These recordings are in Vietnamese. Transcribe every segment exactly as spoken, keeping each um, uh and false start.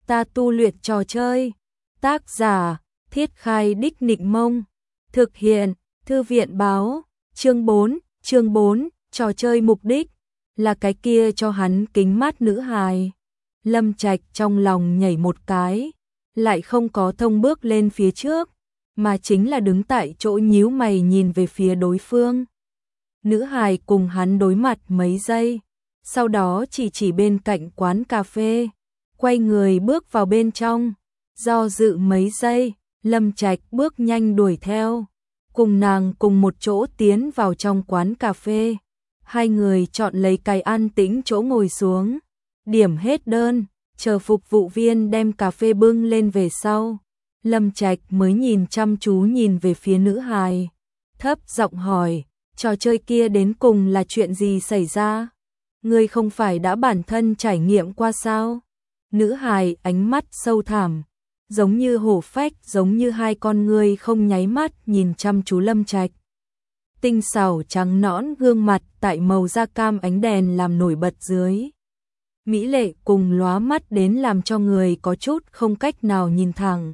Ta tu luyện trò chơi. Tác giả: Thiết Khai Đích Nịnh Mông. Thực hiện: Thư viện báo. Chương bốn, chương bốn, trò chơi mục đích là cái kia cho hắn kính mát nữ hài. Lâm Trạch trong lòng nhảy một cái, lại không có thông bước lên phía trước, mà chính là đứng tại chỗ nhíu mày nhìn về phía đối phương. Nữ hài cùng hắn đối mặt mấy giây, sau đó chỉ chỉ bên cạnh quán cà phê, quay người bước vào bên trong, do dự mấy giây, Lâm Trạch bước nhanh đuổi theo, cùng nàng cùng một chỗ tiến vào trong quán cà phê. Hai người chọn lấy cái an tĩnh chỗ ngồi xuống, điểm hết đơn, chờ phục vụ viên đem cà phê bưng lên về sau. Lâm Trạch mới nhìn chăm chú nhìn về phía nữ hài, thấp giọng hỏi, trò chơi kia đến cùng là chuyện gì xảy ra? Ngươi không phải đã bản thân trải nghiệm qua sao? Nữ hài ánh mắt sâu thẳm, giống như hổ phách, giống như hai con ngươi không nháy mắt nhìn chăm chú Lâm Trạch. Tinh xảo trắng nõn gương mặt tại màu da cam ánh đèn làm nổi bật dưới. Mỹ lệ cùng lóa mắt đến làm cho người có chút không cách nào nhìn thẳng.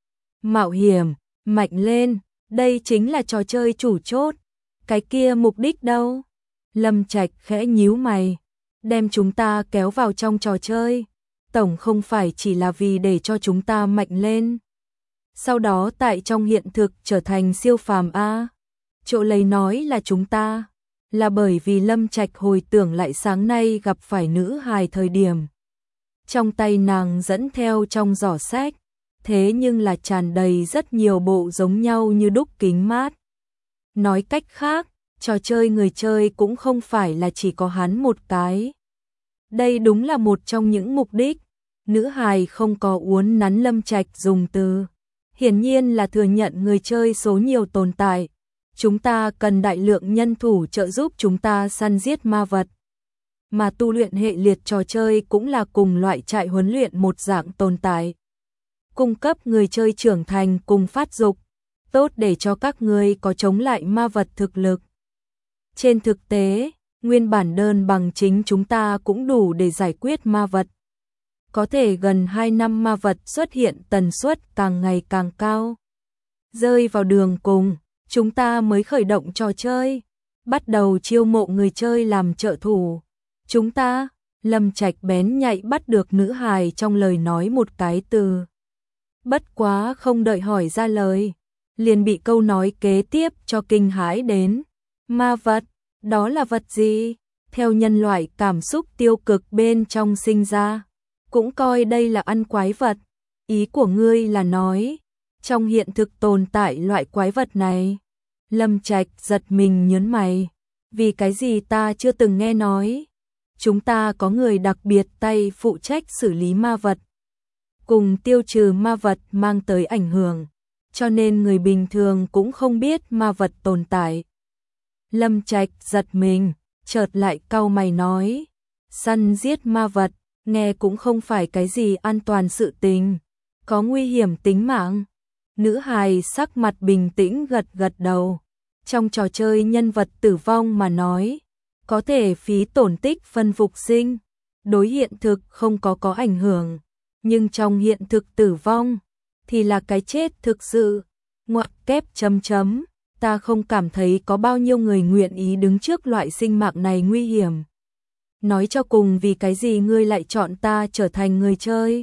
Mạo hiểm, mạnh lên, đây chính là trò chơi chủ chốt. Cái kia mục đích đâu? Lâm Trạch khẽ nhíu mày, đem chúng ta kéo vào trong trò chơi. Tổng không phải chỉ là vì để cho chúng ta mạnh lên, sau đó tại trong hiện thực trở thành siêu phàm a. Chỗ lấy nói là chúng ta, là bởi vì Lâm Trạch hồi tưởng lại sáng nay gặp phải nữ hài thời điểm. Trong tay nàng dẫn theo trong giỏ sách, thế nhưng là tràn đầy rất nhiều bộ giống nhau như đúc kính mát. Nói cách khác, trò chơi người chơi cũng không phải là chỉ có hắn một cái. Đây đúng là một trong những mục đích. Nữ hài không có uốn nắn Lâm Trạch dùng từ, hiển nhiên là thừa nhận người chơi số nhiều tồn tại. Chúng ta cần đại lượng nhân thủ trợ giúp chúng ta săn giết ma vật. Mà tu luyện hệ liệt trò chơi cũng là cùng loại trại huấn luyện một dạng tồn tại. Cung cấp người chơi trưởng thành cùng phát dục, tốt để cho các ngươi có chống lại ma vật thực lực. Trên thực tế, nguyên bản đơn bằng chính chúng ta cũng đủ để giải quyết ma vật. Có thể gần hai năm ma vật xuất hiện tần suất càng ngày càng cao. Rơi vào đường cùng, chúng ta mới khởi động trò chơi, bắt đầu chiêu mộ người chơi làm trợ thủ. Chúng ta, Lâm Trạch bén nhạy bắt được nữ hài trong lời nói một cái từ. Bất quá không đợi hỏi ra lời, liền bị câu nói kế tiếp cho kinh hãi đến. Ma vật, đó là vật gì? Theo nhân loại cảm xúc tiêu cực bên trong sinh ra, cũng coi đây là ăn quái vật. Ý của ngươi là nói, trong hiện thực tồn tại loại quái vật này. Lâm Trạch giật mình nhớn mày, vì cái gì ta chưa từng nghe nói? Chúng ta có người đặc biệt tay phụ trách xử lý ma vật, cùng tiêu trừ ma vật mang tới ảnh hưởng, cho nên người bình thường cũng không biết ma vật tồn tại. Lâm Trạch giật mình, chợt lại cau mày nói, săn giết ma vật, nghe cũng không phải cái gì an toàn sự tình, có nguy hiểm tính mạng. Nữ hài sắc mặt bình tĩnh gật gật đầu. Trong trò chơi nhân vật tử vong mà nói, có thể phí tổn tích phân phục sinh, đối hiện thực không có có ảnh hưởng, nhưng trong hiện thực tử vong thì là cái chết thực sự. Ngoặc kép chấm chấm, ta không cảm thấy có bao nhiêu người nguyện ý đứng trước loại sinh mạng này nguy hiểm. Nói cho cùng vì cái gì ngươi lại chọn ta trở thành người chơi?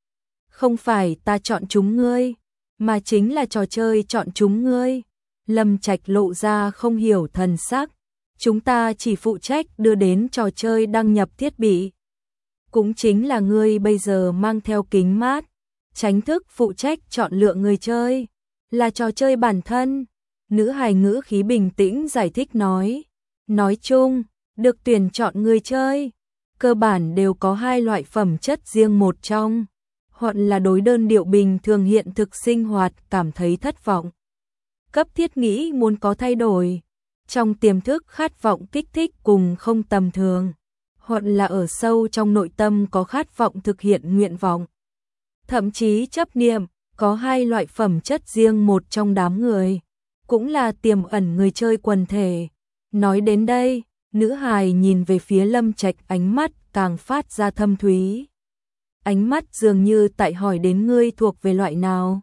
Không phải ta chọn chúng ngươi, mà chính là trò chơi chọn chúng ngươi. Lâm Trạch lộ ra không hiểu thần sắc. Chúng ta chỉ phụ trách đưa đến trò chơi đăng nhập thiết bị. Cũng chính là ngươi bây giờ mang theo kính mát. Tránh thức phụ trách chọn lựa người chơi, là trò chơi bản thân. Nữ hài ngữ khí bình tĩnh giải thích nói. Nói chung, được tuyển chọn người chơi, cơ bản đều có hai loại phẩm chất riêng một trong. Hoặc là đối đơn điệu bình thường hiện thực sinh hoạt cảm thấy thất vọng, cấp thiết nghĩ muốn có thay đổi, trong tiềm thức khát vọng kích thích cùng không tầm thường, hoặc là ở sâu trong nội tâm có khát vọng thực hiện nguyện vọng, thậm chí chấp niệm. Có hai loại phẩm chất riêng một trong đám người, cũng là tiềm ẩn người chơi quần thể. Nói đến đây, nữ hài nhìn về phía Lâm Trạch, ánh mắt càng phát ra thâm thúy. ánh mắt dường như tại hỏi đến ngươi thuộc về loại nào.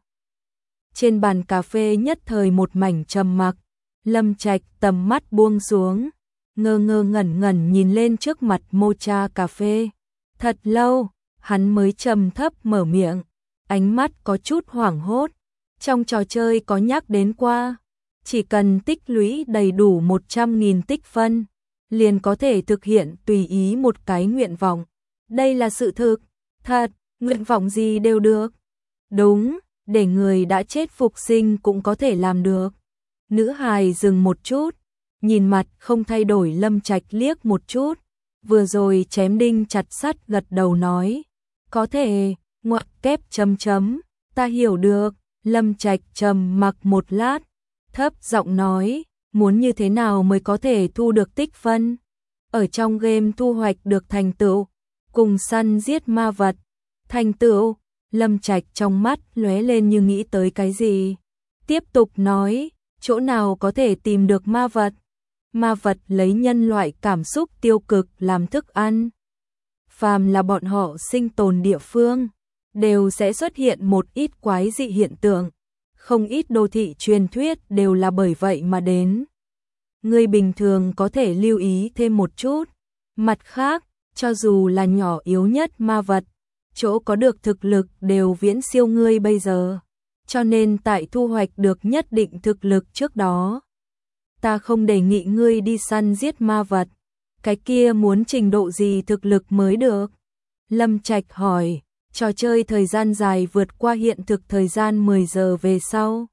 Trên bàn cà phê nhất thời một mảnh trầm mặc, Lâm Trạch tầm mắt buông xuống, ngơ ngơ ngẩn ngẩn nhìn lên trước mặt mocha cà phê. Thật lâu, hắn mới trầm thấp mở miệng, ánh mắt có chút hoảng hốt. Trong trò chơi có nhắc đến qua, chỉ cần tích lũy đầy đủ một trăm nghìn tích phân, liền có thể thực hiện tùy ý một cái nguyện vọng. Đây là sự thực, thật, nguyện vọng gì đều được. Đúng, để người đã chết phục sinh cũng có thể làm được. Nữ hài dừng một chút, nhìn mặt không thay đổi Lâm Trạch liếc một chút, vừa rồi chém đinh chặt sắt gật đầu nói, có thể, ngoặc kép chấm chấm, ta hiểu được. Lâm Trạch trầm mặc một lát, thấp giọng nói, muốn như thế nào mới có thể thu được tích phân? Ở trong game thu hoạch được thành tựu, cùng săn giết ma vật. Thành tựu, Lâm Trạch trong mắt lóe lên như nghĩ tới cái gì. Tiếp tục nói, chỗ nào có thể tìm được ma vật? Ma vật lấy nhân loại cảm xúc tiêu cực làm thức ăn. Phàm là bọn họ sinh tồn địa phương, đều sẽ xuất hiện một ít quái dị hiện tượng. Không ít đô thị truyền thuyết đều là bởi vậy mà đến. Người bình thường có thể lưu ý thêm một chút. Mặt khác, cho dù là nhỏ yếu nhất ma vật, chỗ có được thực lực đều viễn siêu ngươi bây giờ. Cho nên tại thu hoạch được nhất định thực lực trước đó, ta không đề nghị ngươi đi săn giết ma vật. Cái kia muốn trình độ gì thực lực mới được? Lâm Trạch hỏi. Trò chơi thời gian dài vượt qua hiện thực thời gian mười giờ về sau,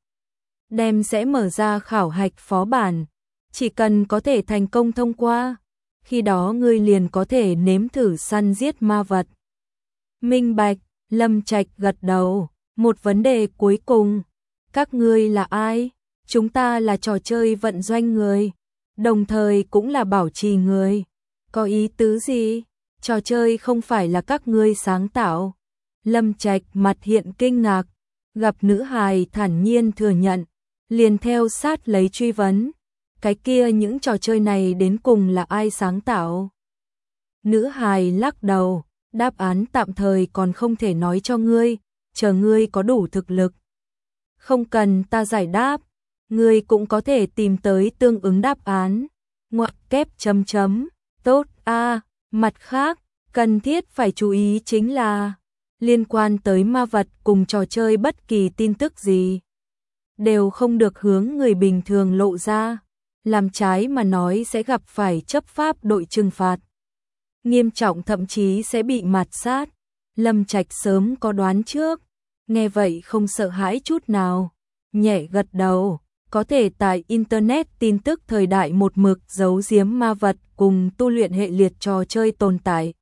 đem sẽ mở ra khảo hạch phó bản, chỉ cần có thể thành công thông qua, khi đó ngươi liền có thể nếm thử săn giết ma vật. Minh bạch, Lâm Trạch gật đầu. Một vấn đề cuối cùng, các ngươi là ai? Chúng ta là trò chơi vận doanh người, đồng thời cũng là bảo trì người. Có ý tứ gì? Trò chơi không phải là các ngươi sáng tạo. Lâm Trạch mặt hiện kinh ngạc, gặp nữ hài thản nhiên thừa nhận, liền theo sát lấy truy vấn, cái kia những trò chơi này đến cùng là ai sáng tạo? Nữ hài lắc đầu, đáp án tạm thời còn không thể nói cho ngươi, chờ ngươi có đủ thực lực. Không cần ta giải đáp, ngươi cũng có thể tìm tới tương ứng đáp án. Ngoặc kép chấm chấm, tốt a, mặt khác, cần thiết phải chú ý chính là liên quan tới ma vật cùng trò chơi bất kỳ tin tức gì đều không được hướng người bình thường lộ ra, làm trái mà nói sẽ gặp phải chấp pháp đội trừng phạt. Nghiêm trọng thậm chí sẽ bị mạt sát. Lâm Trạch sớm có đoán trước, nghe vậy không sợ hãi chút nào, nhẹ gật đầu, có thể tại Internet tin tức thời đại một mực giấu giếm ma vật cùng tu luyện hệ liệt trò chơi tồn tại.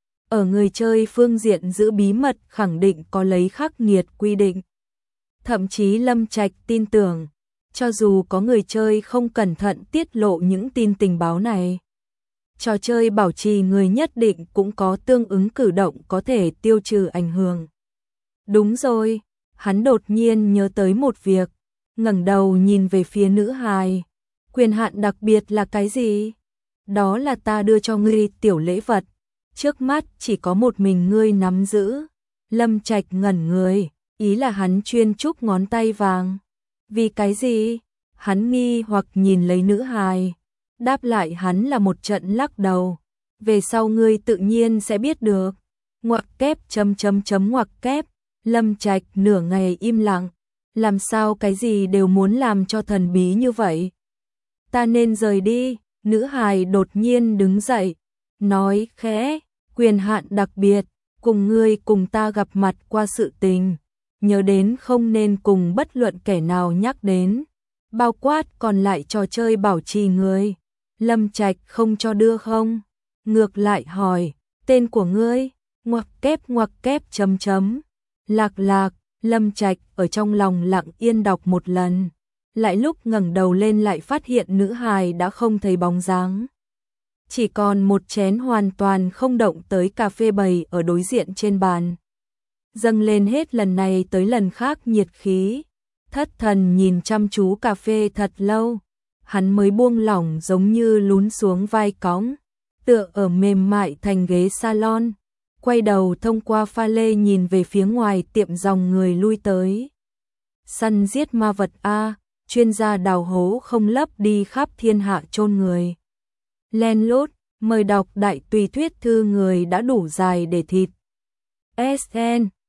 Ở người chơi phương diện giữ bí mật khẳng định có lấy khắc nghiệt quy định. Thậm chí Lâm Trạch tin tưởng, cho dù có người chơi không cẩn thận tiết lộ những tin tình báo này, trò chơi bảo trì người nhất định cũng có tương ứng cử động có thể tiêu trừ ảnh hưởng. Đúng rồi, hắn đột nhiên nhớ tới một việc, ngẩng đầu nhìn về phía nữ hài. Quyền hạn đặc biệt là cái gì? Đó là ta đưa cho ngươi tiểu lễ vật, trước mắt chỉ có một mình ngươi nắm giữ. Lâm Trạch ngẩn người, ý là hắn chuyên trúc ngón tay vàng. Vì cái gì? Hắn nghi hoặc nhìn lấy nữ hài. Đáp lại hắn là một trận lắc đầu. Về sau ngươi tự nhiên sẽ biết được. Ngoặc kép chấm chấm chấm ngoặc kép. Lâm Trạch nửa ngày im lặng. Làm sao cái gì đều muốn làm cho thần bí như vậy? Ta nên rời đi. Nữ hài đột nhiên đứng dậy, nói khẽ, quyền hạn đặc biệt, cùng ngươi cùng ta gặp mặt qua sự tình, nhớ đến không nên cùng bất luận kẻ nào nhắc đến, bao quát còn lại trò chơi bảo trì người. Lâm Trạch không cho đưa không? Ngược lại hỏi, tên của ngươi? Ngoặc kép ngoặc kép chấm chấm. Lạc lạc, Lâm Trạch ở trong lòng lặng yên đọc một lần. Lại lúc ngẩng đầu lên lại phát hiện nữ hài đã không thấy bóng dáng. Chỉ còn một chén hoàn toàn không động tới cà phê bày ở đối diện trên bàn. Dâng lên hết lần này tới lần khác nhiệt khí. Thất thần nhìn chăm chú cà phê thật lâu. Hắn mới buông lỏng giống như lún xuống vai cõng. Tựa ở mềm mại thành ghế salon. quay đầu thông qua pha lê nhìn về phía ngoài tiệm dòng người lui tới. Săn giết ma vật a, chuyên gia đào hố không lấp đi khắp thiên hạ chôn người. Len lút, mời đọc đại tùy thuyết thư người đã đủ dài để thịt. ét en